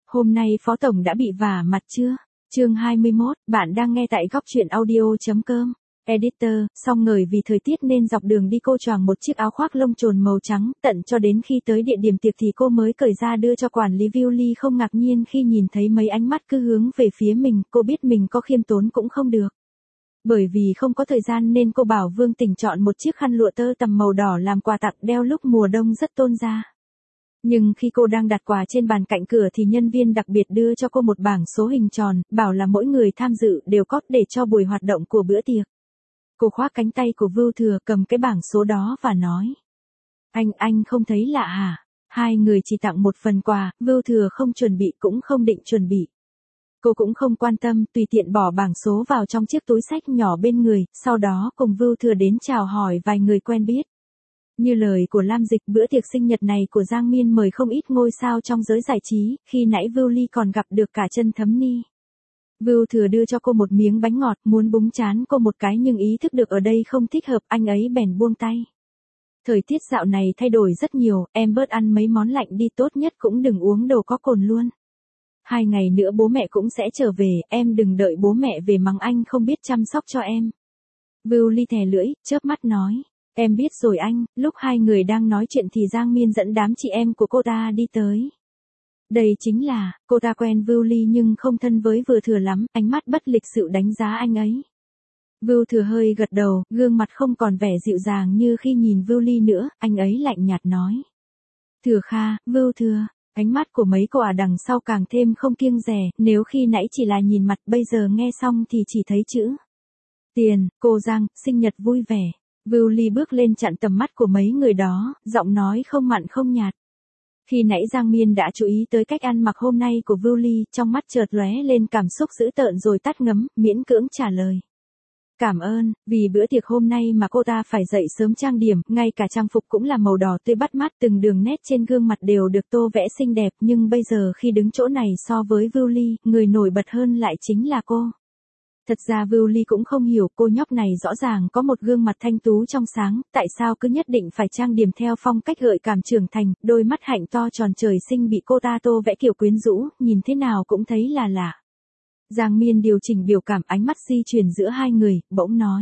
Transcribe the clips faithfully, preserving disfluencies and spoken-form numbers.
Hôm nay Phó Tổng đã bị vả mặt chưa? Chương hai mươi mốt, bạn đang nghe tại góc truyện audio.com. Editor, xong ngời vì thời tiết nên dọc đường đi cô choàng một chiếc áo khoác lông trồn màu trắng, tận cho đến khi tới địa điểm tiệc thì cô mới cởi ra đưa cho quản lý Viu không ngạc nhiên khi nhìn thấy mấy ánh mắt cứ hướng về phía mình, cô biết mình có khiêm tốn cũng không được. Bởi vì không có thời gian nên cô bảo Vương Tình chọn một chiếc khăn lụa tơ tằm màu đỏ làm quà tặng đeo lúc mùa đông rất tôn da. Nhưng khi cô đang đặt quà trên bàn cạnh cửa thì nhân viên đặc biệt đưa cho cô một bảng số hình tròn, bảo là mỗi người tham dự đều có để cho buổi hoạt động của bữa tiệc. Cô khoác cánh tay của Vưu Thừa cầm cái bảng số đó và nói. Anh, anh không thấy lạ hả? Hai người chỉ tặng một phần quà, Vưu Thừa không chuẩn bị cũng không định chuẩn bị. Cô cũng không quan tâm, tùy tiện bỏ bảng số vào trong chiếc túi xách nhỏ bên người, sau đó cùng Vưu Thừa đến chào hỏi vài người quen biết. Như lời của Lam Dịch, bữa tiệc sinh nhật này của Giang Miên mời không ít ngôi sao trong giới giải trí, khi nãy Vưu Ly còn gặp được cả Chân Thấm Ni. Vưu Thừa đưa cho cô một miếng bánh ngọt, muốn búng chán cô một cái nhưng ý thức được ở đây không thích hợp, anh ấy bèn buông tay. Thời tiết dạo này thay đổi rất nhiều, em bớt ăn mấy món lạnh đi, tốt nhất cũng đừng uống đồ có cồn luôn. Hai ngày nữa bố mẹ cũng sẽ trở về, em đừng đợi bố mẹ về mắng anh không biết chăm sóc cho em. Vưu Ly thè lưỡi, chớp mắt nói. Em biết rồi anh. Lúc hai người đang nói chuyện thì Giang Miên dẫn đám chị em của cô ta đi tới. Đây chính là, cô ta quen Vưu Ly nhưng không thân với Vưu Thừa lắm, ánh mắt bất lịch sự đánh giá anh ấy. Vưu Thừa hơi gật đầu, gương mặt không còn vẻ dịu dàng như khi nhìn Vưu Ly nữa, anh ấy lạnh nhạt nói. Thừa Kha, Vưu Thừa, ánh mắt của mấy cô ả đằng sau càng thêm không kiêng dè, nếu khi nãy chỉ là nhìn mặt bây giờ nghe xong thì chỉ thấy chữ. Tiền, cô Giang, sinh nhật vui vẻ. Vưu Ly bước lên chặn tầm mắt của mấy người đó, giọng nói không mặn không nhạt. Khi nãy Giang Miên đã chú ý tới cách ăn mặc hôm nay của Vưu Ly, trong mắt chợt lóe lên cảm xúc dữ tợn rồi tắt ngấm, miễn cưỡng trả lời. Cảm ơn, vì bữa tiệc hôm nay mà cô ta phải dậy sớm trang điểm, ngay cả trang phục cũng là màu đỏ tươi bắt mắt, từng đường nét trên gương mặt đều được tô vẽ xinh đẹp, nhưng bây giờ khi đứng chỗ này so với Vưu Ly, người nổi bật hơn lại chính là cô. Thật ra Vưu Ly cũng không hiểu cô nhóc này rõ ràng có một gương mặt thanh tú trong sáng, tại sao cứ nhất định phải trang điểm theo phong cách gợi cảm trưởng thành, đôi mắt hạnh to tròn trời sinh bị cô ta tô vẽ kiểu quyến rũ, nhìn thế nào cũng thấy là lạ. Giang Miên điều chỉnh biểu cảm, ánh mắt di chuyển giữa hai người, bỗng nói.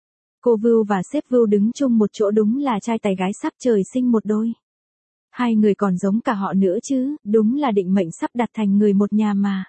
Cô Vưu và sếp Vưu đứng chung một chỗ đúng là trai tài gái sắp trời sinh một đôi. Hai người còn giống cả họ nữa chứ, đúng là định mệnh sắp đặt thành người một nhà mà.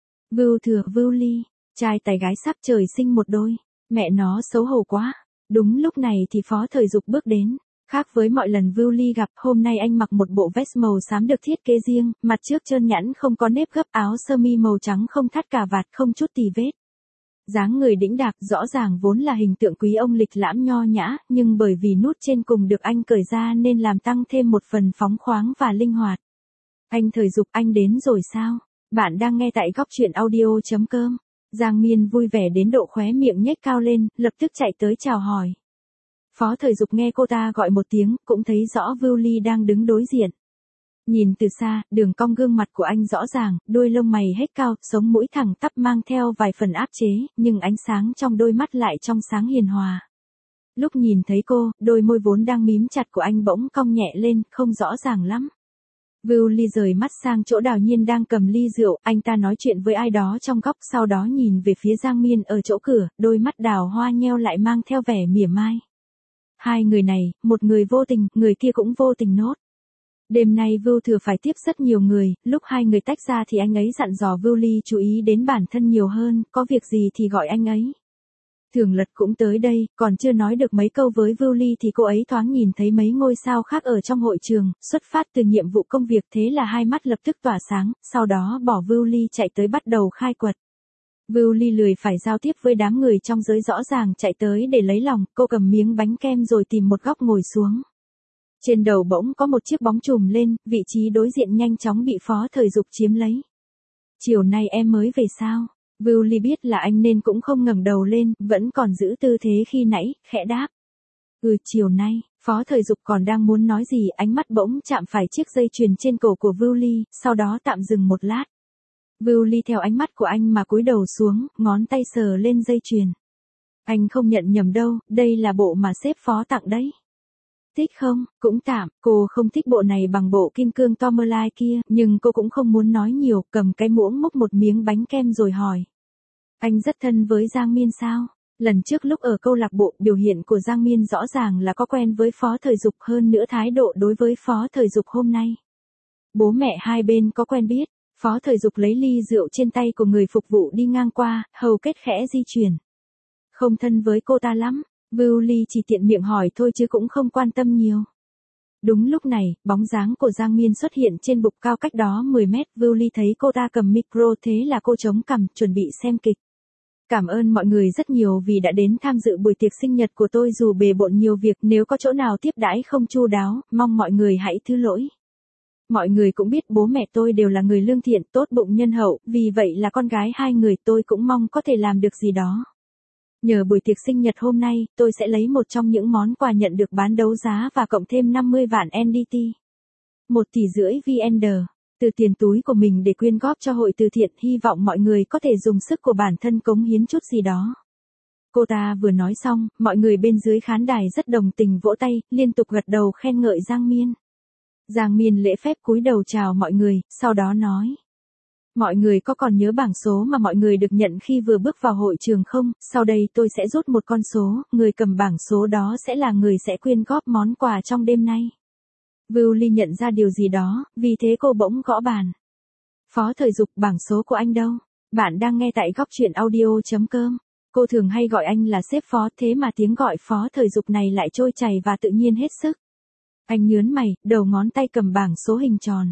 Vưu Thừa, Vưu Ly. Trai tài gái sắp trời sinh một đôi, mẹ nó xấu hổ quá. Đúng lúc này thì Phó Thời Dục bước đến. Khác với mọi lần Vưu Ly gặp, hôm nay anh mặc một bộ vest màu xám được thiết kế riêng, mặt trước trơn nhẵn không có nếp gấp, áo sơ mi màu trắng không thắt cà vạt, không chút tì vết. Dáng người đĩnh đạc, rõ ràng vốn là hình tượng quý ông lịch lãm nho nhã, nhưng bởi vì nút trên cùng được anh cởi ra nên làm tăng thêm một phần phóng khoáng và linh hoạt. Anh Thời Dục, anh đến rồi sao? Bạn đang nghe tại góc truyện audio.com. Giang Miên vui vẻ đến độ khóe miệng nhếch cao lên, lập tức chạy tới chào hỏi. Phó Thời Dục nghe cô ta gọi một tiếng, cũng thấy rõ Vưu Ly đang đứng đối diện. Nhìn từ xa, đường cong gương mặt của anh rõ ràng, đuôi lông mày hết cao, sống mũi thẳng tắp mang theo vài phần áp chế, nhưng ánh sáng trong đôi mắt lại trong sáng hiền hòa. Lúc nhìn thấy cô, đôi môi vốn đang mím chặt của anh bỗng cong nhẹ lên, không rõ ràng lắm. Vưu Ly rời mắt sang chỗ Đào Nhiên đang cầm ly rượu, anh ta nói chuyện với ai đó trong góc, sau đó nhìn về phía Giang Miên ở chỗ cửa, đôi mắt Đào Hoa nheo lại mang theo vẻ mỉa mai. Hai người này, một người vô tình, người kia cũng vô tình nốt. Đêm nay Vưu Thừa phải tiếp rất nhiều người, lúc hai người tách ra thì anh ấy dặn dò Vưu Ly chú ý đến bản thân nhiều hơn, có việc gì thì gọi anh ấy. Thường Lật cũng tới đây, còn chưa nói được mấy câu với Vưu Ly thì cô ấy thoáng nhìn thấy mấy ngôi sao khác ở trong hội trường, xuất phát từ nhiệm vụ công việc, thế là hai mắt lập tức tỏa sáng, sau đó bỏ Vưu Ly chạy tới bắt đầu khai quật. Vưu Ly lười phải giao tiếp với đám người trong giới, rõ ràng chạy tới để lấy lòng, cô cầm miếng bánh kem rồi tìm một góc ngồi xuống. Trên đầu bỗng có một chiếc bóng trùm lên, vị trí đối diện nhanh chóng bị Phó Thời Dục chiếm lấy. Chiều nay em mới về sao? Vưu Ly biết là anh nên cũng không ngẩng đầu lên, vẫn còn giữ tư thế khi nãy, khẽ đáp. Ừ, chiều nay. Phó Thời Dục còn đang muốn nói gì, ánh mắt bỗng chạm phải chiếc dây chuyền trên cổ của Vưu Ly, sau đó tạm dừng một lát. Vưu Ly theo ánh mắt của anh mà cúi đầu xuống, ngón tay sờ lên dây chuyền. Anh không nhận nhầm đâu, đây là bộ mà sếp Phó tặng đấy. Thích không? Cũng tạm, cô không thích bộ này bằng bộ kim cương Tomerlai kia, nhưng cô cũng không muốn nói nhiều, cầm cái muỗng múc một miếng bánh kem rồi hỏi. Anh rất thân với Giang Miên sao? Lần trước lúc ở câu lạc bộ, biểu hiện của Giang Miên rõ ràng là có quen với Phó Thời Dục, hơn nữa thái độ đối với Phó Thời Dục hôm nay. Bố mẹ hai bên có quen biết, Phó Thời Dục lấy ly rượu trên tay của người phục vụ đi ngang qua, hầu kết khẽ di chuyển. Không thân với cô ta lắm, Vưu Ly chỉ tiện miệng hỏi thôi chứ cũng không quan tâm nhiều. Đúng lúc này, bóng dáng của Giang Miên xuất hiện trên bục cao cách đó mười mét, Vưu Ly thấy cô ta cầm micro thế là cô chống cằm, chuẩn bị xem kịch. Cảm ơn mọi người rất nhiều vì đã đến tham dự buổi tiệc sinh nhật của tôi dù bề bộn nhiều việc, nếu có chỗ nào tiếp đãi không chu đáo, mong mọi người hãy thứ lỗi. Mọi người cũng biết bố mẹ tôi đều là người lương thiện, tốt bụng nhân hậu, vì vậy là con gái hai người tôi cũng mong có thể làm được gì đó. Nhờ buổi tiệc sinh nhật hôm nay, tôi sẽ lấy một trong những món quà nhận được bán đấu giá và cộng thêm năm mươi vạn en đê tê. Một tỷ rưỡi vê en đê. Từ tiền túi của mình để quyên góp cho hội từ thiện, hy vọng mọi người có thể dùng sức của bản thân cống hiến chút gì đó. Cô ta vừa nói xong, mọi người bên dưới khán đài rất đồng tình vỗ tay, liên tục gật đầu khen ngợi Giang Miên. Giang Miên lễ phép cúi đầu chào mọi người, sau đó nói. Mọi người có còn nhớ bảng số mà mọi người được nhận khi vừa bước vào hội trường không? Sau đây tôi sẽ rút một con số, người cầm bảng số đó sẽ là người sẽ quyên góp món quà trong đêm nay. Vưu Ly nhận ra điều gì đó, vì thế cô bỗng gõ bàn. Phó Thời Dục, bảng số của anh đâu? Bạn đang nghe tại góc truyện audio.com. Cô thường hay gọi anh là sếp Phó, thế mà tiếng gọi Phó Thời Dục này lại trôi chảy và tự nhiên hết sức. Anh nhớn mày, đầu ngón tay cầm bảng số hình tròn.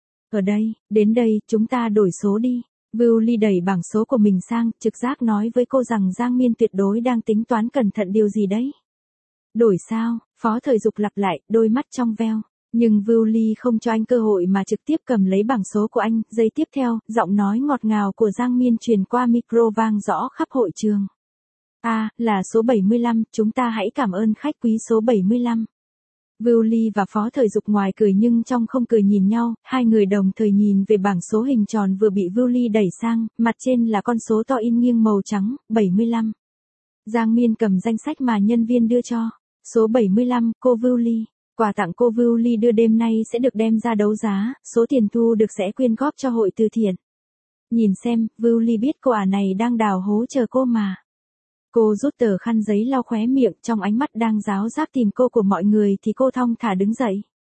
Ở đây, đến đây, chúng ta đổi số đi. Vưu Ly đẩy bảng số của mình sang, trực giác nói với cô rằng Giang Miên tuyệt đối đang tính toán cẩn thận điều gì đấy. Đổi sao? Phó Thời Dục lặp lại, đôi mắt trong veo. Nhưng Vưu Ly không cho anh cơ hội mà trực tiếp cầm lấy bảng số của anh. Giây tiếp theo, giọng nói ngọt ngào của Giang Miên truyền qua micro vang rõ khắp hội trường. À, là số bảy mươi lăm, chúng ta hãy cảm ơn khách quý số bảy mươi lăm. Vưu Ly và Phó Thời Dục ngoài cười nhưng trong không cười nhìn nhau, hai người đồng thời nhìn về bảng số hình tròn vừa bị Vưu Ly đẩy sang, mặt trên là con số to in nghiêng màu trắng, bảy mươi lăm. Giang Miên cầm danh sách mà nhân viên đưa cho. Số bảy mươi lăm, cô Vưu Ly. Quà tặng cô Vưu Ly đưa đêm nay sẽ được đem ra đấu giá, số tiền thu được sẽ quyên góp cho hội từ thiện. Nhìn xem, Vưu Ly biết cô ả này đang đào hố chờ cô mà. Cô rút tờ khăn giấy lau khóe miệng, trong ánh mắt đang ráo rác tìm cô của mọi người thì cô thong thả đứng dậy.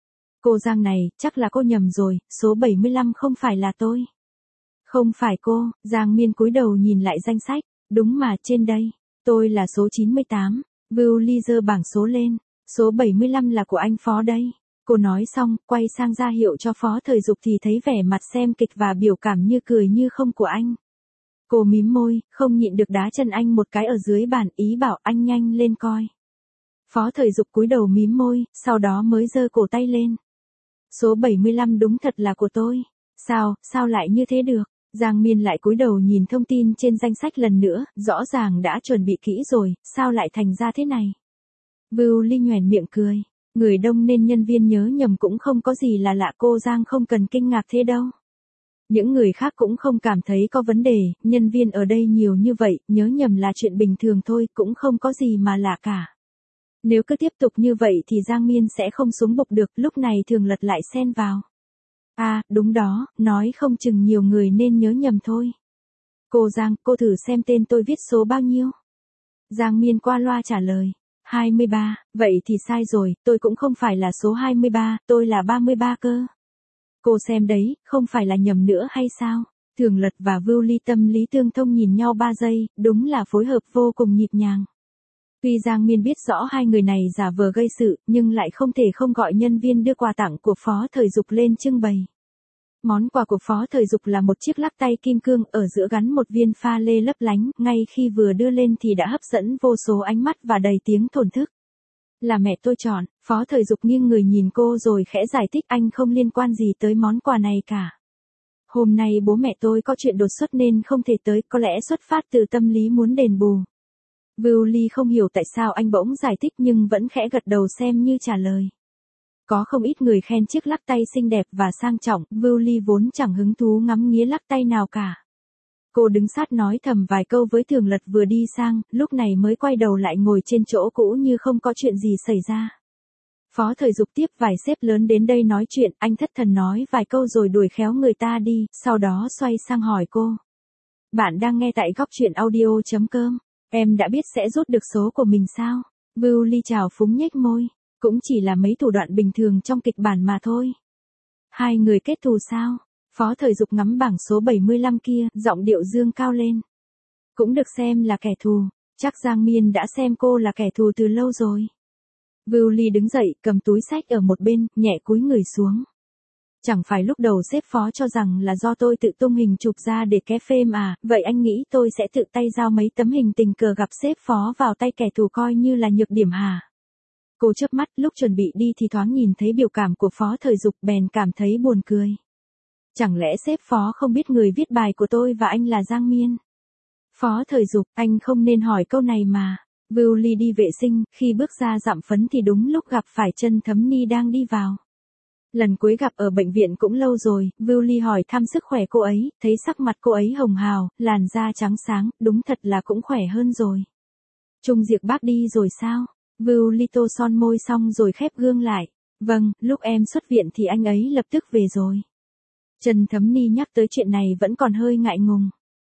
Cô Giang này, chắc là cô nhầm rồi, số bảy mươi lăm không phải là tôi. Không phải cô, Giang Miên cúi đầu nhìn lại danh sách, đúng mà trên đây, tôi là số chín mươi tám, Vưu Ly giơ bảng số lên, số bảy mươi lăm là của anh Phó đây. Cô nói xong, quay sang ra hiệu cho Phó Thời Dục thì thấy vẻ mặt xem kịch và biểu cảm như cười như không của anh. Cô mím môi, không nhịn được đá chân anh một cái ở dưới bàn, ý bảo anh nhanh lên coi. Phó Thời Dục cúi đầu mím môi, sau đó mới giơ cổ tay lên. Số bảy mươi lăm đúng thật là của tôi. Sao, sao lại như thế được? Giang Miên lại cúi đầu nhìn thông tin trên danh sách lần nữa, rõ ràng đã chuẩn bị kỹ rồi, sao lại thành ra thế này? Vưu Ly nhoẻn miệng cười. Người đông nên nhân viên nhớ nhầm cũng không có gì là lạ, cô Giang không cần kinh ngạc thế đâu. Những người khác cũng không cảm thấy có vấn đề, nhân viên ở đây nhiều như vậy, nhớ nhầm là chuyện bình thường thôi, cũng không có gì mà lạ cả. Nếu cứ tiếp tục như vậy thì Giang Miên sẽ không xuống bục được, lúc này thường lật lại xen vào. À, đúng đó, nói không chừng nhiều người nên nhớ nhầm thôi. Cô Giang, cô thử xem tên tôi viết số bao nhiêu. Giang Miên qua loa trả lời. hai mươi ba, vậy thì sai rồi, tôi cũng không phải là số hai mươi ba, tôi là ba mươi ba cơ. Cô xem đấy, không phải là nhầm nữa hay sao? Thường Lật và Vưu Ly tâm lý tương thông nhìn nhau ba giây, đúng là phối hợp vô cùng nhịp nhàng. Tuy Giang Miên biết rõ hai người này giả vờ gây sự, nhưng lại không thể không gọi nhân viên đưa quà tặng của Phó Thời Dục lên trưng bày. Món quà của Phó Thời Dục là một chiếc lắc tay kim cương, ở giữa gắn một viên pha lê lấp lánh, ngay khi vừa đưa lên thì đã hấp dẫn vô số ánh mắt và đầy tiếng thổn thức. Là mẹ tôi chọn. Phó Thời Dục nghiêng người nhìn cô rồi khẽ giải thích, anh không liên quan gì tới món quà này cả. Hôm nay bố mẹ tôi có chuyện đột xuất nên không thể tới, có lẽ xuất phát từ tâm lý muốn đền bù. Vưu Ly không hiểu tại sao anh bỗng giải thích nhưng vẫn khẽ gật đầu xem như trả lời. Có không ít người khen chiếc lắc tay xinh đẹp và sang trọng, Vưu Ly vốn chẳng hứng thú ngắm nghía lắc tay nào cả. Cô đứng sát nói thầm vài câu với Thường Lật vừa đi sang, lúc này mới quay đầu lại ngồi trên chỗ cũ như không có chuyện gì xảy ra. Phó Thời Dục tiếp vài sếp lớn đến đây nói chuyện, anh thất thần nói vài câu rồi đuổi khéo người ta đi, sau đó xoay sang hỏi cô. Bạn đang nghe tại góc chuyện audio chấm com. Em đã biết sẽ rút được số của mình sao? Vưu Ly chào phúng nhếch môi. Cũng chỉ là mấy thủ đoạn bình thường trong kịch bản mà thôi. Hai người kết thù sao? Phó Thời Dục ngắm bảng số bảy mươi lăm kia, giọng điệu dương cao lên. Cũng được xem là kẻ thù, chắc Giang Miên đã xem cô là kẻ thù từ lâu rồi. Vưu Ly đứng dậy, cầm túi xách ở một bên, nhẹ cúi người xuống. Chẳng phải lúc đầu sếp Phó cho rằng là do tôi tự tung hình chụp ra để ké phêm à, vậy anh nghĩ tôi sẽ tự tay giao mấy tấm hình tình cờ gặp sếp Phó vào tay kẻ thù coi như là nhược điểm hả? Cô chớp mắt, lúc chuẩn bị đi thì thoáng nhìn thấy biểu cảm của Phó Thời Dục bèn cảm thấy buồn cười. Chẳng lẽ sếp Phó không biết người viết bài của tôi và anh là Giang Miên? Phó Thời Dục, anh không nên hỏi câu này mà. Vưu Ly đi vệ sinh, khi bước ra dặm phấn thì đúng lúc gặp phải Chân Thấm Ni đang đi vào. Lần cuối gặp ở bệnh viện cũng lâu rồi, Vưu Ly hỏi thăm sức khỏe cô ấy, thấy sắc mặt cô ấy hồng hào, làn da trắng sáng, đúng thật là cũng khỏe hơn rồi. Trung Diệp bác đi rồi sao? Vưu Ly tô son môi xong rồi khép gương lại. Vâng, lúc em xuất viện thì anh ấy lập tức về rồi. Trần Thấm Ni nhắc tới chuyện này vẫn còn hơi ngại ngùng.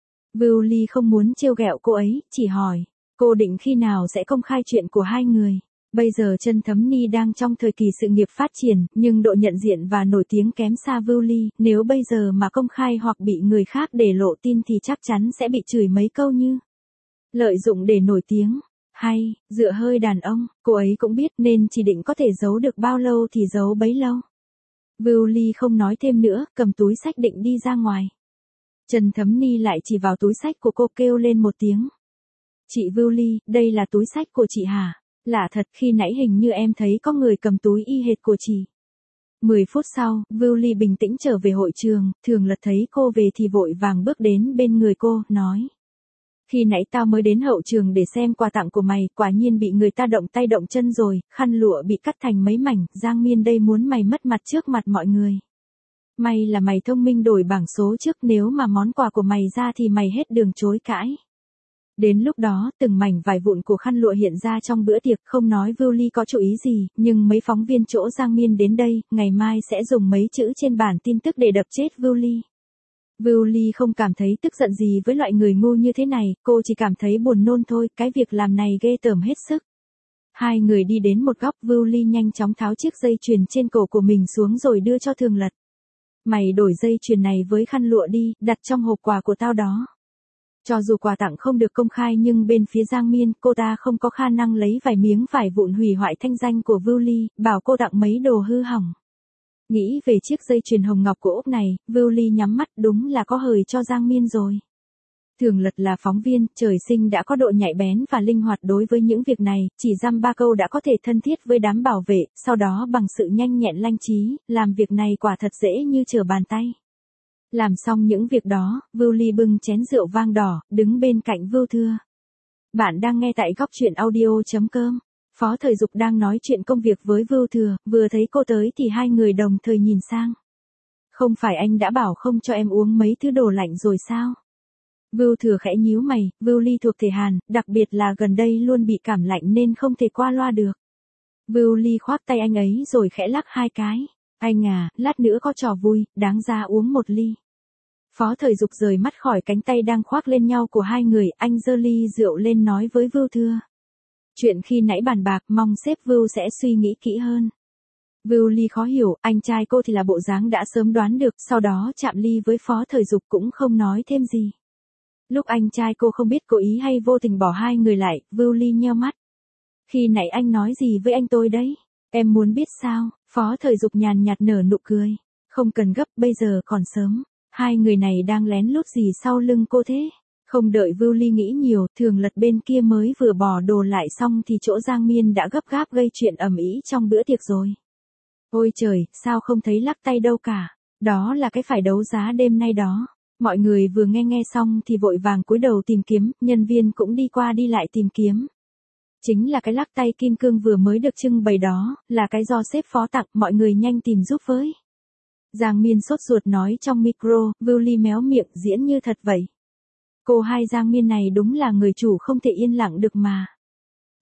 Vưu Ly không muốn trêu ghẹo cô ấy, chỉ hỏi, cô định khi nào sẽ công khai chuyện của hai người? Bây giờ Chân Thấm Ni đang trong thời kỳ sự nghiệp phát triển, nhưng độ nhận diện và nổi tiếng kém xa Vưu Ly, nếu bây giờ mà công khai hoặc bị người khác để lộ tin thì chắc chắn sẽ bị chửi mấy câu như lợi dụng để nổi tiếng, hay dựa hơi đàn ông, cô ấy cũng biết nên chỉ định có thể giấu được bao lâu thì giấu bấy lâu. Vưu Ly không nói thêm nữa, cầm túi xách định đi ra ngoài. Trần Thấm Ni lại chỉ vào túi xách của cô kêu lên một tiếng. Chị Vưu Ly, đây là túi xách của chị hả? Lạ thật, khi nãy hình như em thấy có người cầm túi y hệt của chị. Mười phút sau, Vưu Ly bình tĩnh trở về hội trường, Thường Lật thấy cô về thì vội vàng bước đến bên người cô, nói. Khi nãy tao mới đến hậu trường để xem quà tặng của mày, quả nhiên bị người ta động tay động chân rồi, khăn lụa bị cắt thành mấy mảnh, Giang Miên đây muốn mày mất mặt trước mặt mọi người. May là mày thông minh đổi bảng số trước, nếu mà món quà của mày ra thì mày hết đường chối cãi. Đến lúc đó, từng mảnh vải vụn của khăn lụa hiện ra trong bữa tiệc, không nói Vưu Ly có chú ý gì, nhưng mấy phóng viên chỗ Giang Miên đến đây, ngày mai sẽ dùng mấy chữ trên bản tin tức để đập chết Vưu Ly. Vưu Ly không cảm thấy tức giận gì với loại người ngu như thế này, cô chỉ cảm thấy buồn nôn thôi, cái việc làm này ghê tởm hết sức. Hai người đi đến một góc, Vưu Ly nhanh chóng tháo chiếc dây chuyền trên cổ của mình xuống rồi đưa cho Thường Lật. Mày đổi dây chuyền này với khăn lụa đi, đặt trong hộp quà của tao đó. Cho dù quà tặng không được công khai nhưng bên phía Giang Miên, cô ta không có khả năng lấy vài miếng vải vụn hủy hoại thanh danh của Vưu Ly, bảo cô tặng mấy đồ hư hỏng. Nghĩ về chiếc dây chuyền hồng ngọc của Úc này, Vưu Ly nhắm mắt, đúng là có hời cho Giang Miên rồi. Thường Lật là phóng viên, trời sinh đã có độ nhạy bén và linh hoạt đối với những việc này, chỉ dăm ba câu đã có thể thân thiết với đám bảo vệ, sau đó bằng sự nhanh nhẹn lanh trí, làm việc này quả thật dễ như trở bàn tay. Làm xong những việc đó, Vưu Ly bưng chén rượu vang đỏ, đứng bên cạnh Vưu Thừa. Bạn đang nghe tại góc chuyện audio chấm com. Phó Thời Dục đang nói chuyện công việc với Vưu Thừa, vừa thấy cô tới thì hai người đồng thời nhìn sang. Không phải anh đã bảo không cho em uống mấy thứ đồ lạnh rồi sao? Vưu Thừa khẽ nhíu mày, Vưu Ly thuộc thể Hàn, đặc biệt là gần đây luôn bị cảm lạnh nên không thể qua loa được. Vưu Ly khoác tay anh ấy rồi khẽ lắc hai cái. Anh à, lát nữa có trò vui, đáng ra uống một ly. Phó Thời Dục rời mắt khỏi cánh tay đang khoác lên nhau của hai người, anh giơ ly rượu lên nói với Vưu Thừa. Chuyện khi nãy bàn bạc, mong sếp Vưu sẽ suy nghĩ kỹ hơn. Vưu Ly khó hiểu, anh trai cô thì là bộ dáng đã sớm đoán được, sau đó chạm ly với Phó Thời Dục cũng không nói thêm gì. Lúc anh trai cô không biết cố ý hay vô tình bỏ hai người lại, Vưu Ly nheo mắt. Khi nãy anh nói gì với anh tôi đấy? Em muốn biết sao? Phó Thời Dục nhàn nhạt nở nụ cười. Không cần gấp, bây giờ còn sớm. Hai người này đang lén lút gì sau lưng cô thế? Không đợi Vưu Ly nghĩ nhiều, Thường Lật bên kia mới vừa bỏ đồ lại xong thì chỗ Giang Miên đã gấp gáp gây chuyện ầm ĩ trong bữa tiệc rồi. Ôi trời, sao không thấy lắc tay đâu cả? Đó là cái phải đấu giá đêm nay đó. Mọi người vừa nghe nghe xong thì vội vàng cúi đầu tìm kiếm, nhân viên cũng đi qua đi lại tìm kiếm. Chính là cái lắc tay kim cương vừa mới được trưng bày đó, là cái do sếp Phó tặng, mọi người nhanh tìm giúp với. Giang Miên sốt ruột nói trong micro, Vưu Ly méo miệng diễn như thật vậy. Cô hai Giang Miên này đúng là người chủ không thể yên lặng được mà.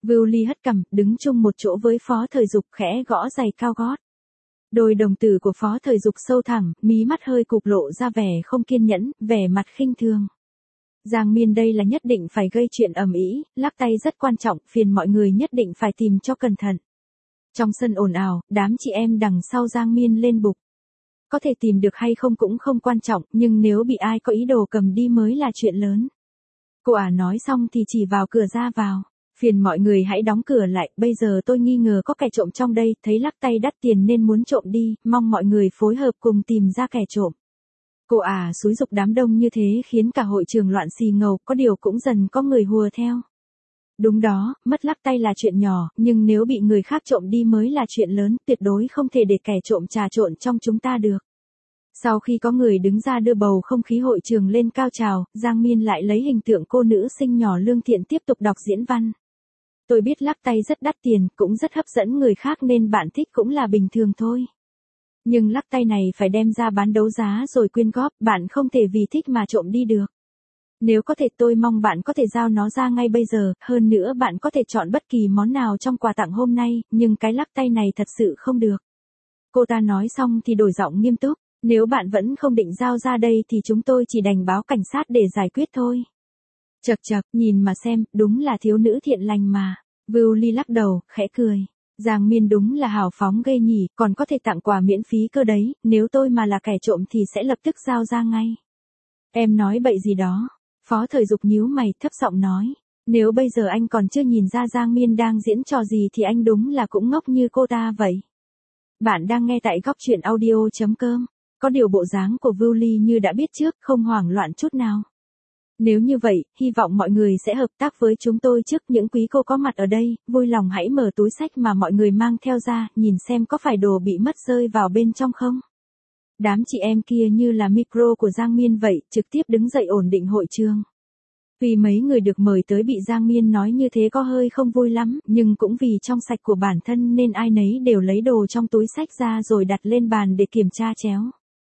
Vưu Ly hất cằm, đứng chung một chỗ với Phó Thời Dục, khẽ gõ giày cao gót. Đôi đồng tử của Phó Thời Dục sâu thẳm, mí mắt hơi cụp lộ ra vẻ không kiên nhẫn, vẻ mặt khinh thường. Giang Miên đây là nhất định phải gây chuyện ầm ĩ, lắc tay rất quan trọng, phiền mọi người nhất định phải tìm cho cẩn thận. Trong sân ồn ào, đám chị em đằng sau Giang Miên lên bục. Có thể tìm được hay không cũng không quan trọng, nhưng nếu bị ai có ý đồ cầm đi mới là chuyện lớn. Cô ả nói xong thì chỉ vào cửa ra vào. Phiền mọi người hãy đóng cửa lại, bây giờ tôi nghi ngờ có kẻ trộm trong đây, thấy lắc tay đắt tiền nên muốn trộm đi, mong mọi người phối hợp cùng tìm ra kẻ trộm. Cô ả xúi giục đám đông như thế khiến cả hội trường loạn xì ngầu, có điều cũng dần có người hùa theo. Đúng đó, mất lắc tay là chuyện nhỏ, nhưng nếu bị người khác trộm đi mới là chuyện lớn, tuyệt đối không thể để kẻ trộm trà trộn trong chúng ta được. Sau khi có người đứng ra đưa bầu không khí hội trường lên cao trào, Giang Miên lại lấy hình tượng cô nữ sinh nhỏ lương thiện tiếp tục đọc diễn văn. Tôi biết lắc tay rất đắt tiền, cũng rất hấp dẫn người khác nên bạn thích cũng là bình thường thôi. Nhưng lắc tay này phải đem ra bán đấu giá rồi quyên góp, bạn không thể vì thích mà trộm đi được. Nếu có thể tôi mong bạn có thể giao nó ra ngay bây giờ, hơn nữa bạn có thể chọn bất kỳ món nào trong quà tặng hôm nay, nhưng cái lắc tay này thật sự không được. Cô ta nói xong thì đổi giọng nghiêm túc, nếu bạn vẫn không định giao ra đây thì chúng tôi chỉ đành báo cảnh sát để giải quyết thôi. Chậc chậc, nhìn mà xem, đúng là thiếu nữ thiện lành mà. Vưu Ly lắc đầu, khẽ cười. Giang Miên đúng là hào phóng ghê nhỉ, còn có thể tặng quà miễn phí cơ đấy, nếu tôi mà là kẻ trộm thì sẽ lập tức giao ra ngay. Em nói bậy gì đó? Phó Thời Dục nhíu mày, thấp giọng nói. Nếu bây giờ anh còn chưa nhìn ra Giang Miên đang diễn trò gì thì anh đúng là cũng ngốc như cô ta vậy. Bạn đang nghe tại góc truyện audio chấm com. Có điều bộ dáng của Vưu Ly như đã biết trước, không hoảng loạn chút nào. Nếu như vậy, hy vọng mọi người sẽ hợp tác với chúng tôi trước những quý cô có mặt ở đây, vui lòng hãy mở túi xách mà mọi người mang theo ra, nhìn xem có phải đồ bị mất rơi vào bên trong không. Đám chị em kia như là micro của Giang Miên vậy, trực tiếp đứng dậy ổn định hội trường. Vì mấy người được mời tới bị Giang Miên nói như thế có hơi không vui lắm, nhưng cũng vì trong sạch của bản thân nên ai nấy đều lấy đồ trong túi xách ra rồi đặt lên bàn để kiểm tra chéo.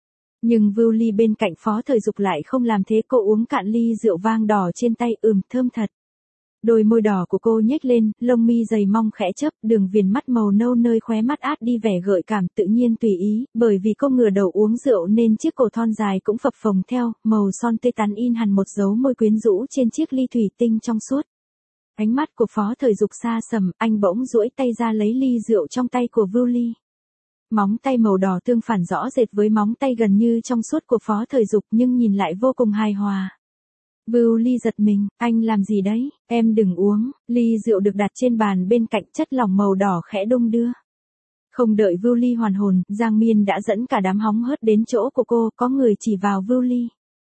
Nhưng Vưu Ly bên cạnh Phó Thời Dục lại không làm thế, cô uống cạn ly rượu vang đỏ trên tay, ừm, thơm thật. Đôi môi đỏ của cô nhếch lên, lông mi dày mong khẽ chớp, đường viền mắt màu nâu nơi khóe mắt át đi vẻ gợi cảm, tự nhiên tùy ý, bởi vì cô ngửa đầu uống rượu nên chiếc cổ thon dài cũng phập phồng theo, màu son tươi tắn in hẳn một dấu môi quyến rũ trên chiếc ly thủy tinh trong suốt. Ánh mắt của Phó Thời Dục xa sầm, anh bỗng duỗi tay ra lấy ly rượu trong tay của Vưu Ly. Móng tay màu đỏ tương phản rõ rệt với móng tay gần như trong suốt của Phó Thời Dục nhưng nhìn lại vô cùng hài hòa. Vưu Ly giật mình, anh làm gì đấy, em đừng uống, ly rượu được đặt trên bàn bên cạnh, chất lỏng màu đỏ khẽ đung đưa. Không đợi Vưu Ly hoàn hồn, Giang Miên đã dẫn cả đám hóng hớt đến chỗ của cô, có người chỉ vào Vưu Ly.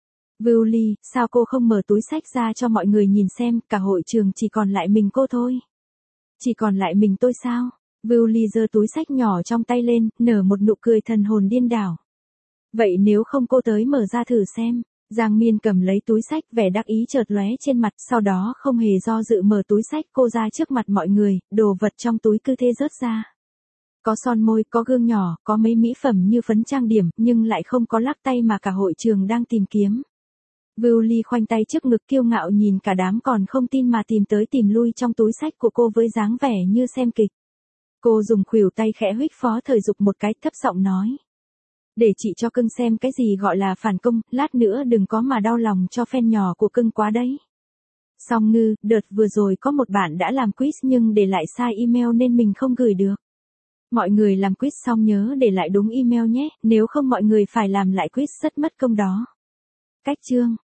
Vưu Ly, sao cô không mở túi xách ra cho mọi người nhìn xem, cả hội trường chỉ còn lại mình cô thôi. Chỉ còn lại mình tôi sao? Vưu Ly giơ túi xách nhỏ trong tay lên, nở một nụ cười thần hồn điên đảo. Vậy nếu không cô tới mở ra thử xem. Giang Miên cầm lấy túi xách, vẻ đắc ý chợt lóe trên mặt, sau đó không hề do dự mở túi xách cô ra trước mặt mọi người, đồ vật trong túi cứ thế rớt ra. Có son môi, có gương nhỏ, có mấy mỹ phẩm như phấn trang điểm, nhưng lại không có lắc tay mà cả hội trường đang tìm kiếm. Vưu Ly khoanh tay trước ngực kiêu ngạo nhìn cả đám còn không tin mà tìm tới tìm lui trong túi xách của cô với dáng vẻ như xem kịch. Cô dùng khuỷu tay khẽ huých Phó Thời Dục một cái, thấp giọng nói. Để chị cho cưng xem cái gì gọi là phản công, lát nữa đừng có mà đau lòng cho fan nhỏ của cưng quá đấy. Song Ngư, đợt vừa rồi có một bạn đã làm quiz nhưng để lại sai email nên mình không gửi được. Mọi người làm quiz xong nhớ để lại đúng email nhé, nếu không mọi người phải làm lại quiz rất mất công đó. Cách chương